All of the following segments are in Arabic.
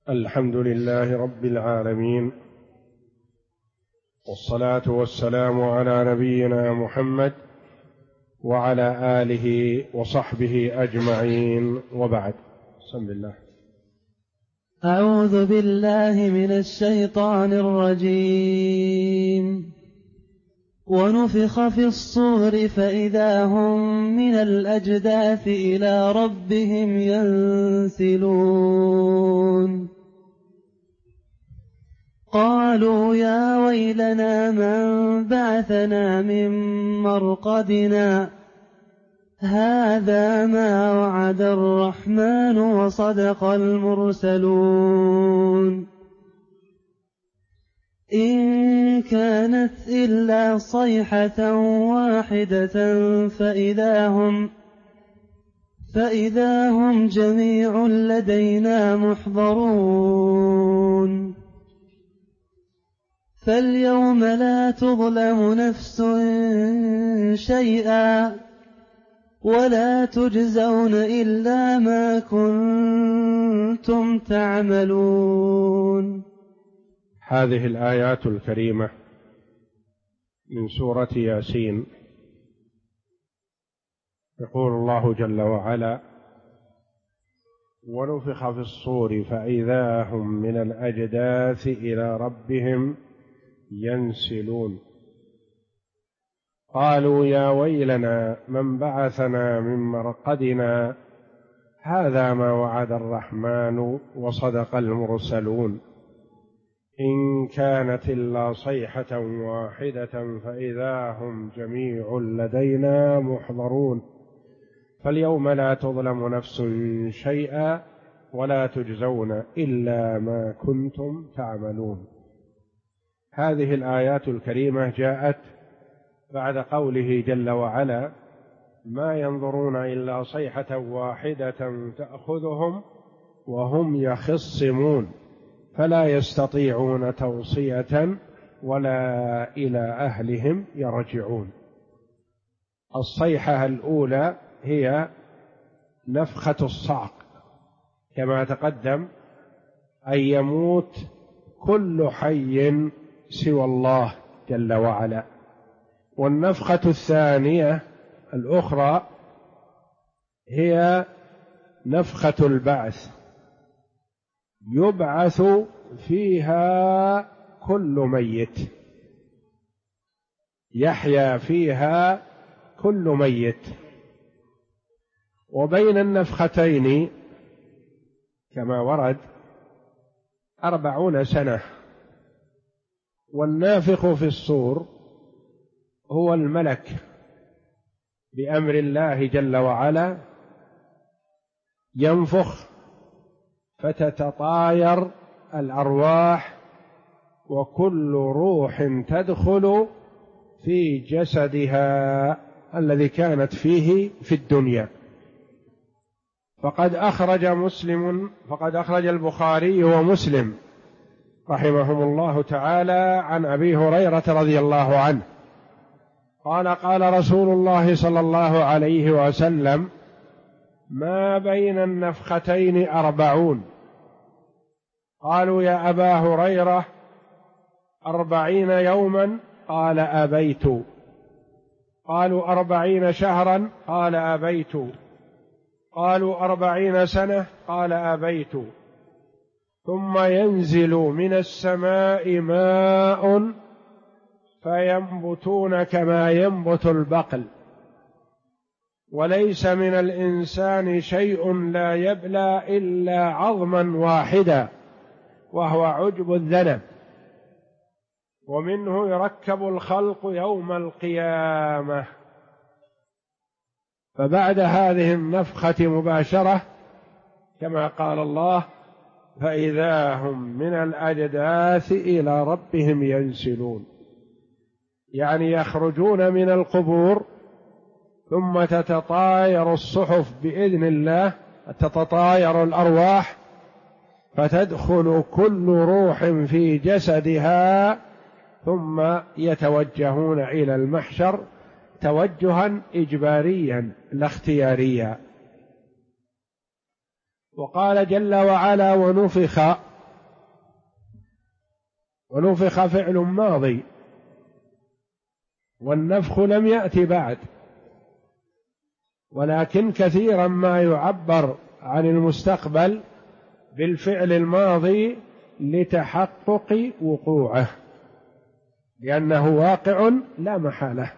الحمد لله رب العالمين، والصلاة والسلام على نبينا محمد وعلى آله وصحبه أجمعين، وبعد. بسم الله. أعوذ بالله من الشيطان الرجيم. ونفخ في الصور فإذا هم من الأجداث إلى ربهم ينسلون. قالوا يا ويلنا من بعثنا من مرقدنا هذا ما وعد الرحمن وصدق المرسلون. إن كانت إلا صيحة واحدة فإذا هم جميع لدينا محضرون. فاليوم لا تظلم نفس شيئا ولا تجزون إلا ما كنتم تعملون. هذه الآيات الكريمة من سورة ياسين. يقول الله جل وعلا: ونفخ في الصور فإذا هم من الأجداث إلى ربهم ينسلون. قالوا يا ويلنا من بعثنا من مرقدنا هذا ما وعد الرحمن وصدق المرسلون. إن كانت إلا صيحة واحدة فإذا هم جميع لدينا محضرون. فاليوم لا تظلم نفس شيئا ولا تجزون إلا ما كنتم تعملون. هذه الآيات الكريمة جاءت بعد قوله جل وعلا: ما ينظرون إلا صيحة واحدة تأخذهم وهم يخصمون فلا يستطيعون توصية ولا إلى أهلهم يرجعون. الصيحة الأولى هي نفخة الصعق، كما تقدم أن يموت كل حي سوى الله جل وعلا. والنفخة الثانية الأخرى هي نفخة البعث، يبعث فيها كل ميت، يحيا فيها كل ميت. وبين النفختين كما ورد 40 سنة. والنافخ في الصور هو الملك بأمر الله جل وعلا، ينفخ فتتطاير الأرواح، وكل روح تدخل في جسدها الذي كانت فيه في الدنيا. فقد أخرج البخاري ومسلم رحمهم الله تعالى عن أبي هريرة رضي الله عنه قال: قال رسول الله صلى الله عليه وسلم: ما بين النفختين 40. قالوا يا أبا هريرة 40 يوما؟ قال: أبيت. قالوا 40 شهرا؟ قال: أبيت. قالوا 40 سنة؟ قال: أبيت. ثم ينزل من السماء ماء فينبتون كما ينبت البقل، وليس من الإنسان شيء لا يبلى إلا عظما واحدا وهو عجب الذنب، ومنه يركب الخلق يوم القيامة. فبعد هذه النفخة مباشرة كما قال الله: فإذا هم من الأجداث إلى ربهم ينسلون، يعني يخرجون من القبور، ثم تتطاير الصحف بإذن الله، تتطاير الأرواح، فتدخل كل روح في جسدها، ثم يتوجهون إلى المحشر توجها إجباريا لا اختياريا. وقال جل وعلا: ونفخ ونفخ فعل ماضي والنفخ لم يأتي بعد، ولكن كثيرا ما يعبر عن المستقبل بالفعل الماضي لتحقق وقوعه، لأنه واقع لا محالة،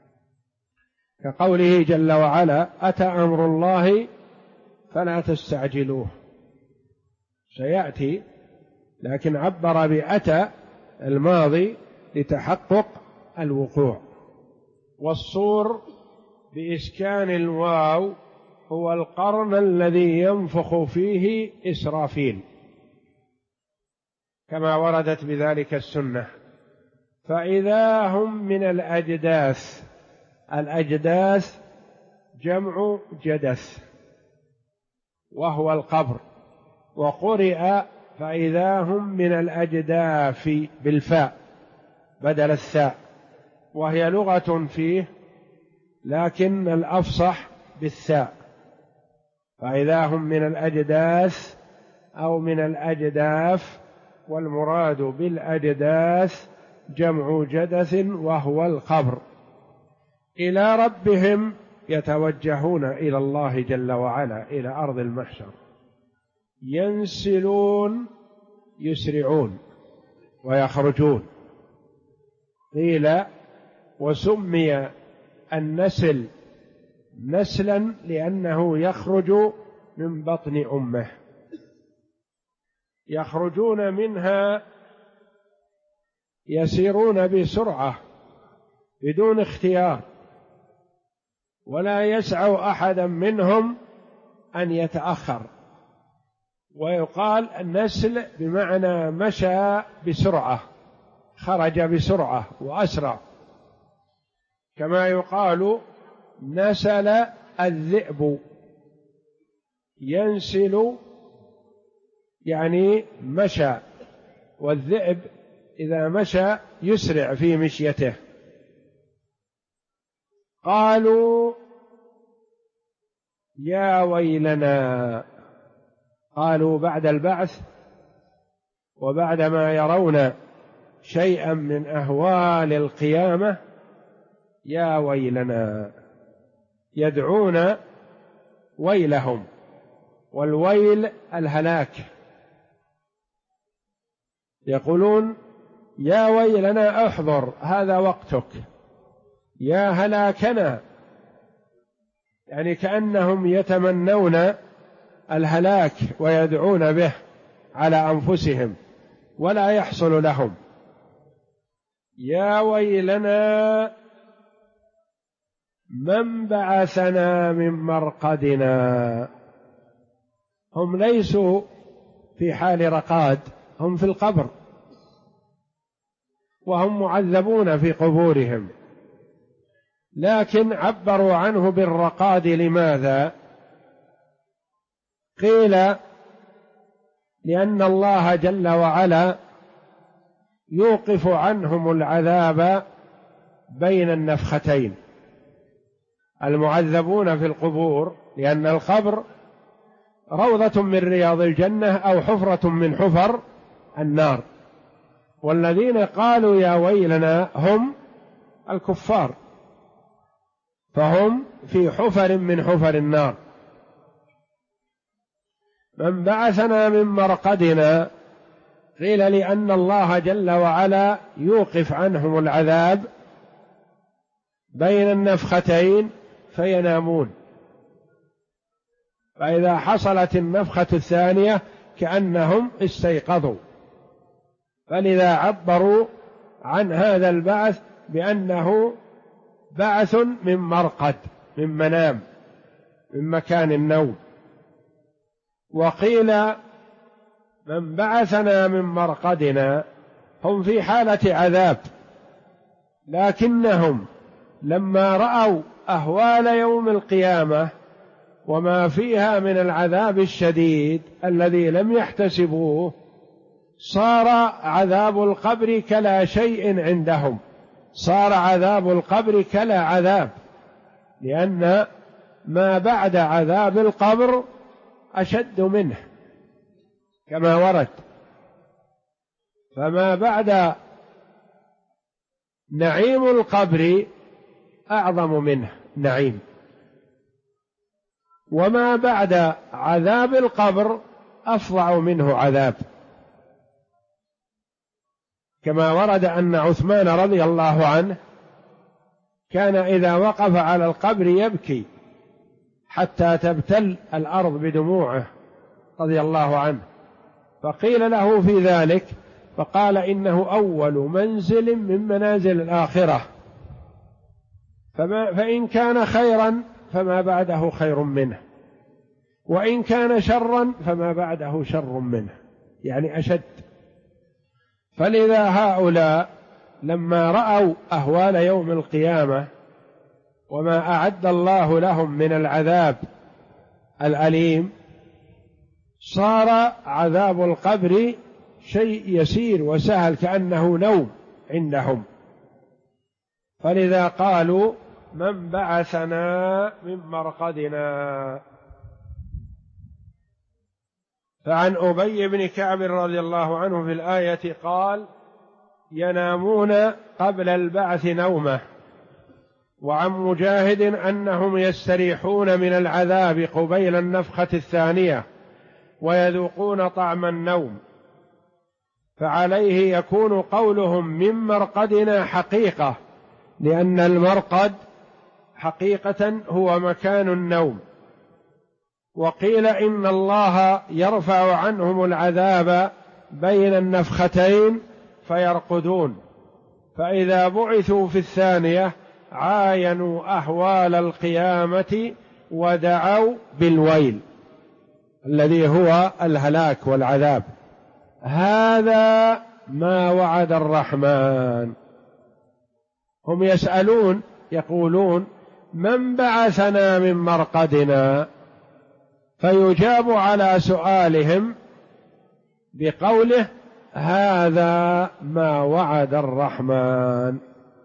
كقوله جل وعلا: أتى أمر الله فلا تستعجلوه، سيأتي، لكن عبر بأتى الماضي لتحقق الوقوع. والصور بإسكان الواو هو القرن الذي ينفخ فيه إسرافيل، كما وردت بذلك السنة. فإذا هم من الأجداث، الأجداث جمع جدث وهو القبر، وقرئ فإذا هم من الأجداف بالفاء بدل الثاء، وهي لغة فيه، لكن الأفصح بالثاء، فإذا هم من الأجداث أو من الأجداف، والمراد بالأجداث جمع جدث وهو القبر. إلى ربهم يتوجهون، إلى الله جل وعلا، إلى أرض المحشر. ينسلون يسرعون ويخرجون. قيل وسمي النسل نسلا لأنه يخرج من بطن أمه، يخرجون منها، يسيرون بسرعة بدون اختيار، ولا يسع أحدا منهم أن يتأخر. ويقال النسل بمعنى مشى بسرعة، خرج بسرعة وأسرع، كما يقال نسل الذئب، ينسل يعني مشى، والذئب إذا مشى يسرع في مشيته. قالوا يا ويلنا، قالوا بعد البعث وبعد ما يرون شيئا من أهوال القيامة: يا ويلنا، يدعون ويلهم، والويل الهلاك، يقولون يا ويلنا احضر هذا وقتك، يا هلاكنا، يعني كأنهم يتمنون الهلاك ويدعون به على أنفسهم ولا يحصل لهم. يا ويلنا من بعثنا من مرقدنا. هم ليسوا في حال رقاد، هم في القبر وهم معذبون في قبورهم، لكن عبروا عنه بالرقاد. لماذا؟ قيل لأن الله جل وعلا يوقف عنهم العذاب بين النفختين، المعذبون في القبور، لأن القبر روضة من رياض الجنة أو حفرة من حفر النار، والذين قالوا يا ويلنا هم الكفار، فهم في حفر من حفر النار. من بعثنا من مرقدنا، قيل لأن الله جل وعلا يوقف عنهم العذاب بين النفختين فينامون، فإذا حصلت النفخة الثانية كأنهم استيقظوا، فلذا عبروا عن هذا البعث بأنه بعث من مرقد، من منام، من مكان النوم. وقيل من بعثنا من مرقدنا، هم في حالة عذاب، لكنهم لما رأوا أهوال يوم القيامة وما فيها من العذاب الشديد الذي لم يحتسبوه، صار عذاب القبر كلا شيء عندهم، صار عذاب القبر كلا عذاب، لأن ما بعد عذاب القبر أشد منه كما ورد. فما بعد نعيم القبر أعظم منه نعيم، وما بعد عذاب القبر أفظع منه عذاب، كما ورد أن عثمان رضي الله عنه كان إذا وقف على القبر يبكي حتى تبتل الأرض بدموعه رضي الله عنه، فقيل له في ذلك فقال إنه أول منزل من منازل الآخرة، فإن كان خيرا فما بعده خير منه، وإن كان شرا فما بعده شر منه، يعني أشد. فلذا هؤلاء لما رأوا أهوال يوم القيامة وما أعد الله لهم من العذاب الأليم، صار عذاب القبر شيء يسير وسهل كأنه نوم عندهم. فلذا قالوا من بعثنا من مرقدنا. فعن أبي بن كعب رضي الله عنه في الآية قال ينامون قبل البعث نومه. وعن مجاهد أنهم يستريحون من العذاب قبيل النفخة الثانية ويذوقون طعم النوم، فعليه يكون قولهم من مرقدنا حقيقة، لأن المرقد حقيقة هو مكان النوم. وقيل إن الله يرفع عنهم العذاب بين النفختين فيرقدون، فإذا بعثوا في الثانية عاينوا أهوال القيامة ودعوا بالويل الذي هو الهلاك والعذاب. هذا ما وعد الرحمن. هم يسألون يقولون من بعثنا من مرقدنا، فيجاب على سؤالهم بقوله هذا ما وعد الرحمن.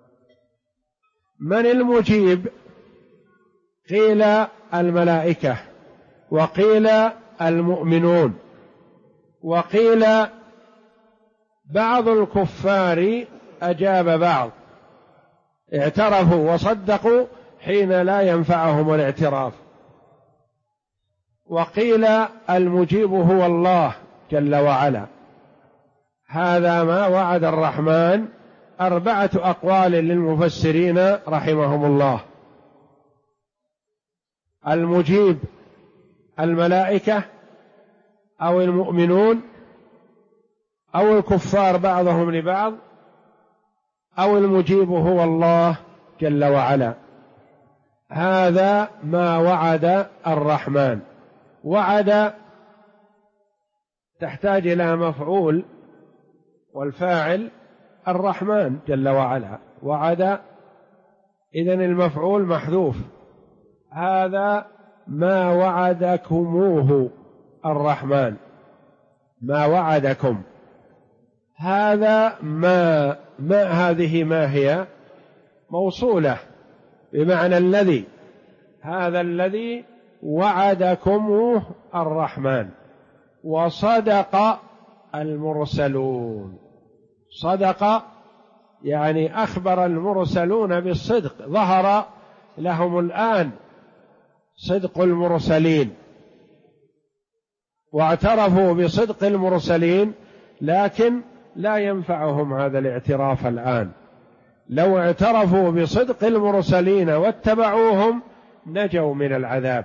من المجيب؟ قيل الملائكة، وقيل المؤمنون، وقيل بعض الكفار أجاب بعض، اعترفوا وصدقوا حين لا ينفعهم الاعتراف. وقيل المجيب هو الله جل وعلا. هذا ما وعد الرحمن. 4 أقوال للمفسرين رحمهم الله. المجيب الملائكة أو المؤمنون أو الكفار بعضهم لبعض، أو المجيب هو الله جل وعلا. هذا ما وعد الرحمن. وعد تحتاج إلى مفعول، والفاعل الرحمن جل وعلا. وعد إذن المفعول محذوف. هذا ما وعدكموه الرحمن، ما وعدكم. هذا ما هذه ما هي موصولة بمعنى الذي. هذا الذي وعدكموه الرحمن. وصدق المرسلون. صدق يعني أخبر المرسلون بالصدق، ظهر لهم الآن صدق المرسلين واعترفوا بصدق المرسلين، لكن لا ينفعهم هذا الاعتراف الآن. لو اعترفوا بصدق المرسلين واتبعوهم نجوا من العذاب.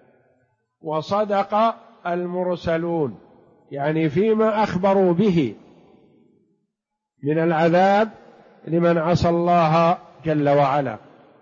وصدق المرسلون يعني فيما أخبروا به من العذاب لمن عصى الله جل وعلا.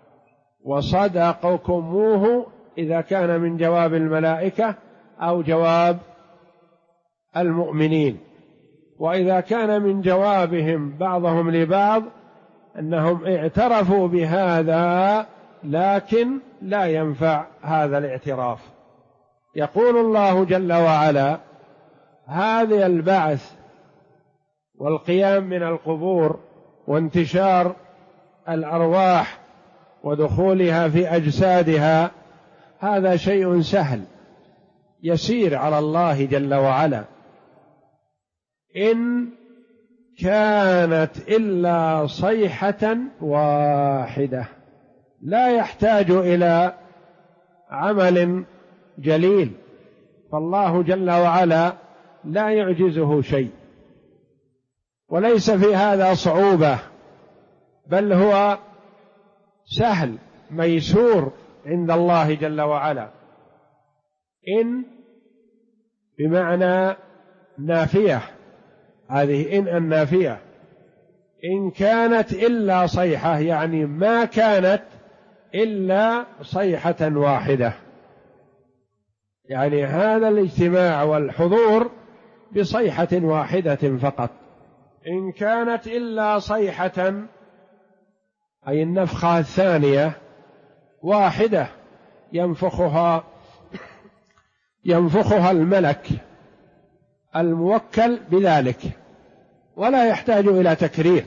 وصدقكموه إذا كان من جواب الملائكة أو جواب المؤمنين، وإذا كان من جوابهم بعضهم لبعض أنهم اعترفوا بهذا لكن لا ينفع هذا الاعتراف. يقول الله جل وعلا هذا البعث والقيام من القبور وانتشار الأرواح ودخولها في أجسادها، هذا شيء سهل يسير على الله جل وعلا إن كانت إلا صيحة واحدة، لا يحتاج إلى عمل جليل، فالله جل وعلا لا يعجزه شيء، وليس في هذا صعوبة، بل هو سهل ميسور عند الله جل وعلا. إن بمعنى نافية، هذه إن النافية، إن كانت إلا صيحة، يعني ما كانت إلا صيحة واحدة، يعني هذا الاجتماع والحضور بصيحة واحدة فقط. إن كانت إلا صيحة أي النفخة الثانية واحدة ينفخها الملك الموكل بذلك، ولا يحتاج إلى تكرير،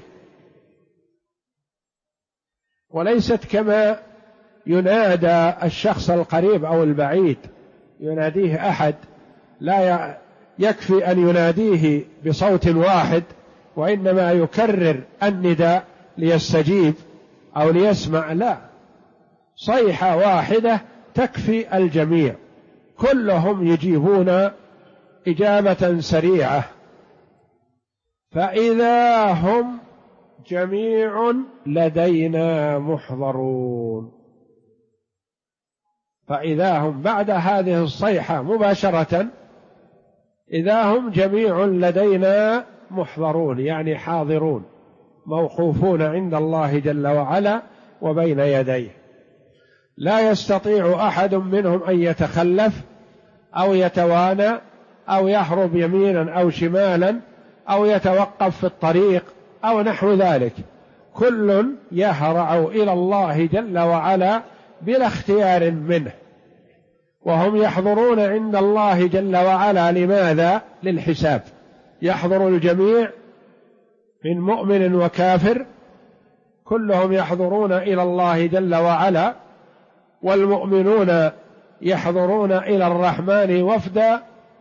وليست كما ينادى الشخص القريب أو البعيد، يناديه أحد لا يكفي أن يناديه بصوت واحد، وإنما يكرر النداء ليستجيب أو ليسمع، لا، صيحة واحدة تكفي الجميع، كلهم يجيبون إجابة سريعة. فإذا هم جميع لدينا محضرون، فإذا هم بعد هذه الصيحة مباشرة إذا هم جميع لدينا محضرون، يعني حاضرون موقوفون عند الله جل وعلا وبين يديه، لا يستطيع أحد منهم أن يتخلف أو يتوانى أو يهرب يمينا أو شمالا أو يتوقف في الطريق أو نحو ذلك، كل يهرع إلى الله جل وعلا بلا اختيار منه، وهم يحضرون عند الله جل وعلا. لماذا؟ للحساب، يحضر الجميع من مؤمن وكافر، كلهم يحضرون إلى الله جل وعلا، والمؤمنون يحضرون إلى الرحمن وفدا،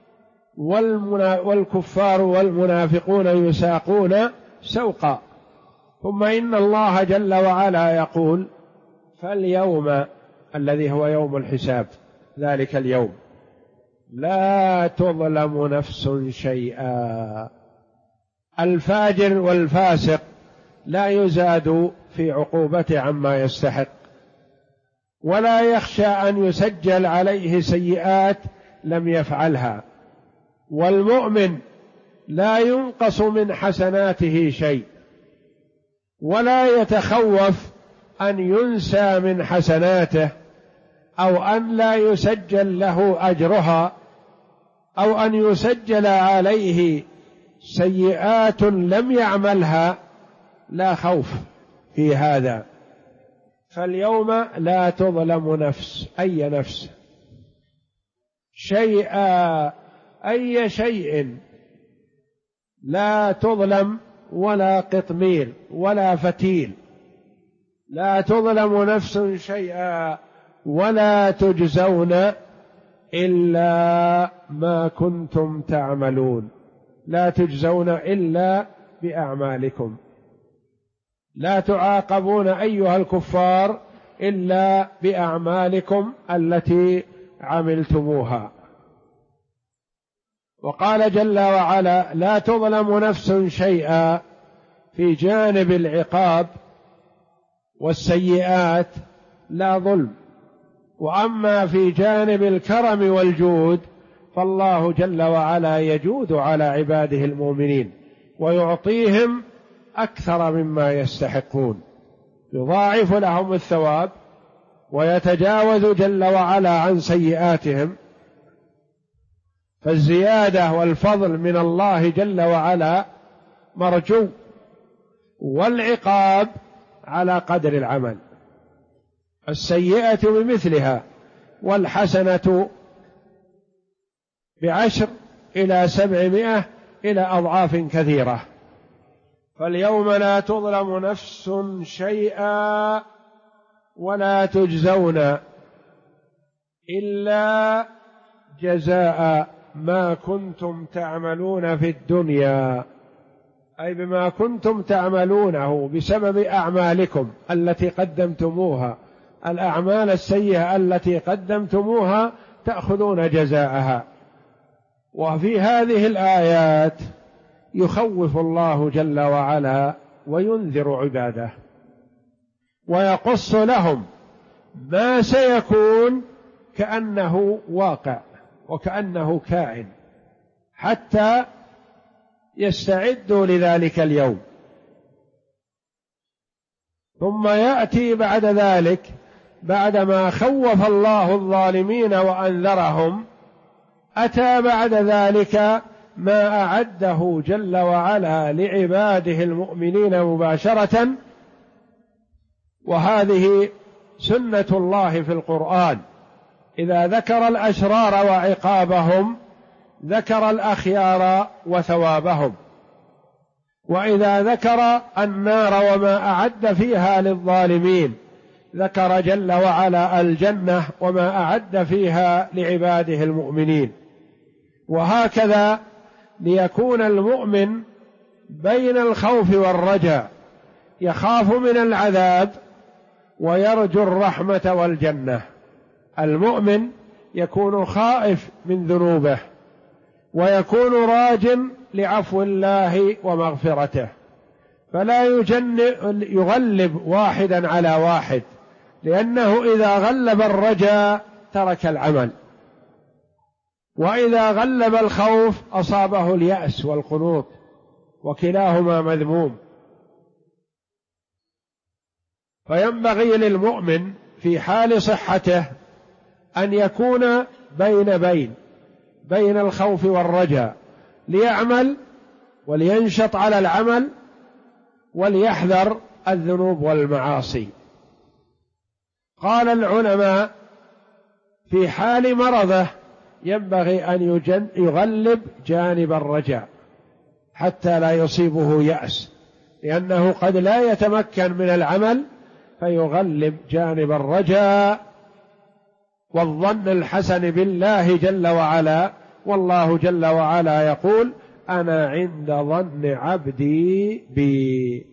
والكفار والمنافقون يساقون سوقا. ثم إن الله جل وعلا يقول: فاليوم الذي هو يوم الحساب، ذلك اليوم لا تظلم نفس شيئا. الفاجر والفاسق لا يزاد في عقوبته عما يستحق، ولا يخشى أن يسجل عليه سيئات لم يفعلها، والمؤمن لا ينقص من حسناته شيء، ولا يتخوف أن ينسى من حسناته، أو أن لا يسجل له أجرها، أو أن يسجل عليه سيئات لم يعملها، لا خوف في هذا. فاليوم لا تظلم نفس، أي نفس، شيئا، أي شيء، لا تظلم ولا قطمير ولا فتيل، لا تظلم نفس شيئا ولا تجزون إلا ما كنتم تعملون، لا تجزون إلا بأعمالكم، لا تعاقبون أيها الكفار إلا بأعمالكم التي عملتموها. وقال جل وعلا: لا تظلم نفس شيئا في جانب العقاب والسيئات لا ظلم، وأما في جانب الكرم والجود فالله جل وعلا يجود على عباده المؤمنين ويعطيهم أكثر مما يستحقون، يضاعف لهم الثواب ويتجاوز جل وعلا عن سيئاتهم. فالزيادة والفضل من الله جل وعلا مرجو، والعقاب على قدر العمل، السيئة بمثلها، والحسنة ب10 إلى 700 إلى أضعاف كثيرة. فاليوم لا تظلم نفس شيئا ولا تجزون إلا جزاء ما كنتم تعملون في الدنيا، أي بما كنتم تعملونه بسبب أعمالكم التي قدمتموها، الأعمال السيئة التي قدمتموها تأخذون جزاءها. وفي هذه الآيات يخوف الله جل وعلا وينذر عباده ويقص لهم ما سيكون كأنه واقع وكأنه كائن حتى يستعدوا لذلك اليوم. ثم يأتي بعد ذلك بعدما خوف الله الظالمين وأنذرهم، أتى بعد ذلك ما أعده جل وعلا لعباده المؤمنين مباشرة. وهذه سنة الله في القرآن، إذا ذكر الأشرار وعقابهم ذكر الأخيار وثوابهم، وإذا ذكر النار وما أعد فيها للظالمين ذكر جل وعلا الجنة وما أعد فيها لعباده المؤمنين. وهكذا ليكون المؤمن بين الخوف والرجاء، يخاف من العذاب ويرجو الرحمة والجنة. المؤمن يكون خائف من ذنوبه ويكون راج لعفو الله ومغفرته، فلا يغلب واحدا على واحد، لأنه إذا غلب الرجاء ترك العمل، وإذا غلب الخوف أصابه اليأس والقنوط، وكلاهما مذموم. فينبغي للمؤمن في حال صحته أن يكون بين الخوف والرجاء، ليعمل ولينشط على العمل وليحذر الذنوب والمعاصي. قال العلماء في حال مرضه ينبغي أن يغلب جانب الرجاء حتى لا يصيبه يأس، لأنه قد لا يتمكن من العمل، فيغلب جانب الرجاء والظن الحسن بالله جل وعلا. والله جل وعلا يقول: أنا عند ظن عبدي بي.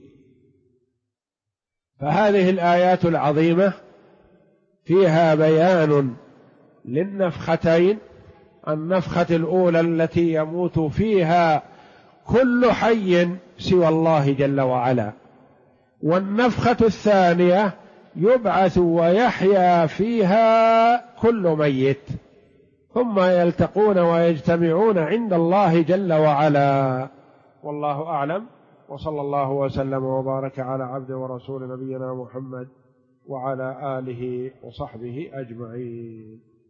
فهذه الآيات العظيمة فيها بيان للنفختين: النفخة الأولى التي يموت فيها كل حي سوى الله جل وعلا، والنفخة الثانية يبعث ويحيا فيها كل ميت، ثم يلتقون ويجتمعون عند الله جل وعلا. والله أعلم، وصلى الله وسلم وبارك على عبد ورسول نبينا محمد وعلى آله وصحبه أجمعين.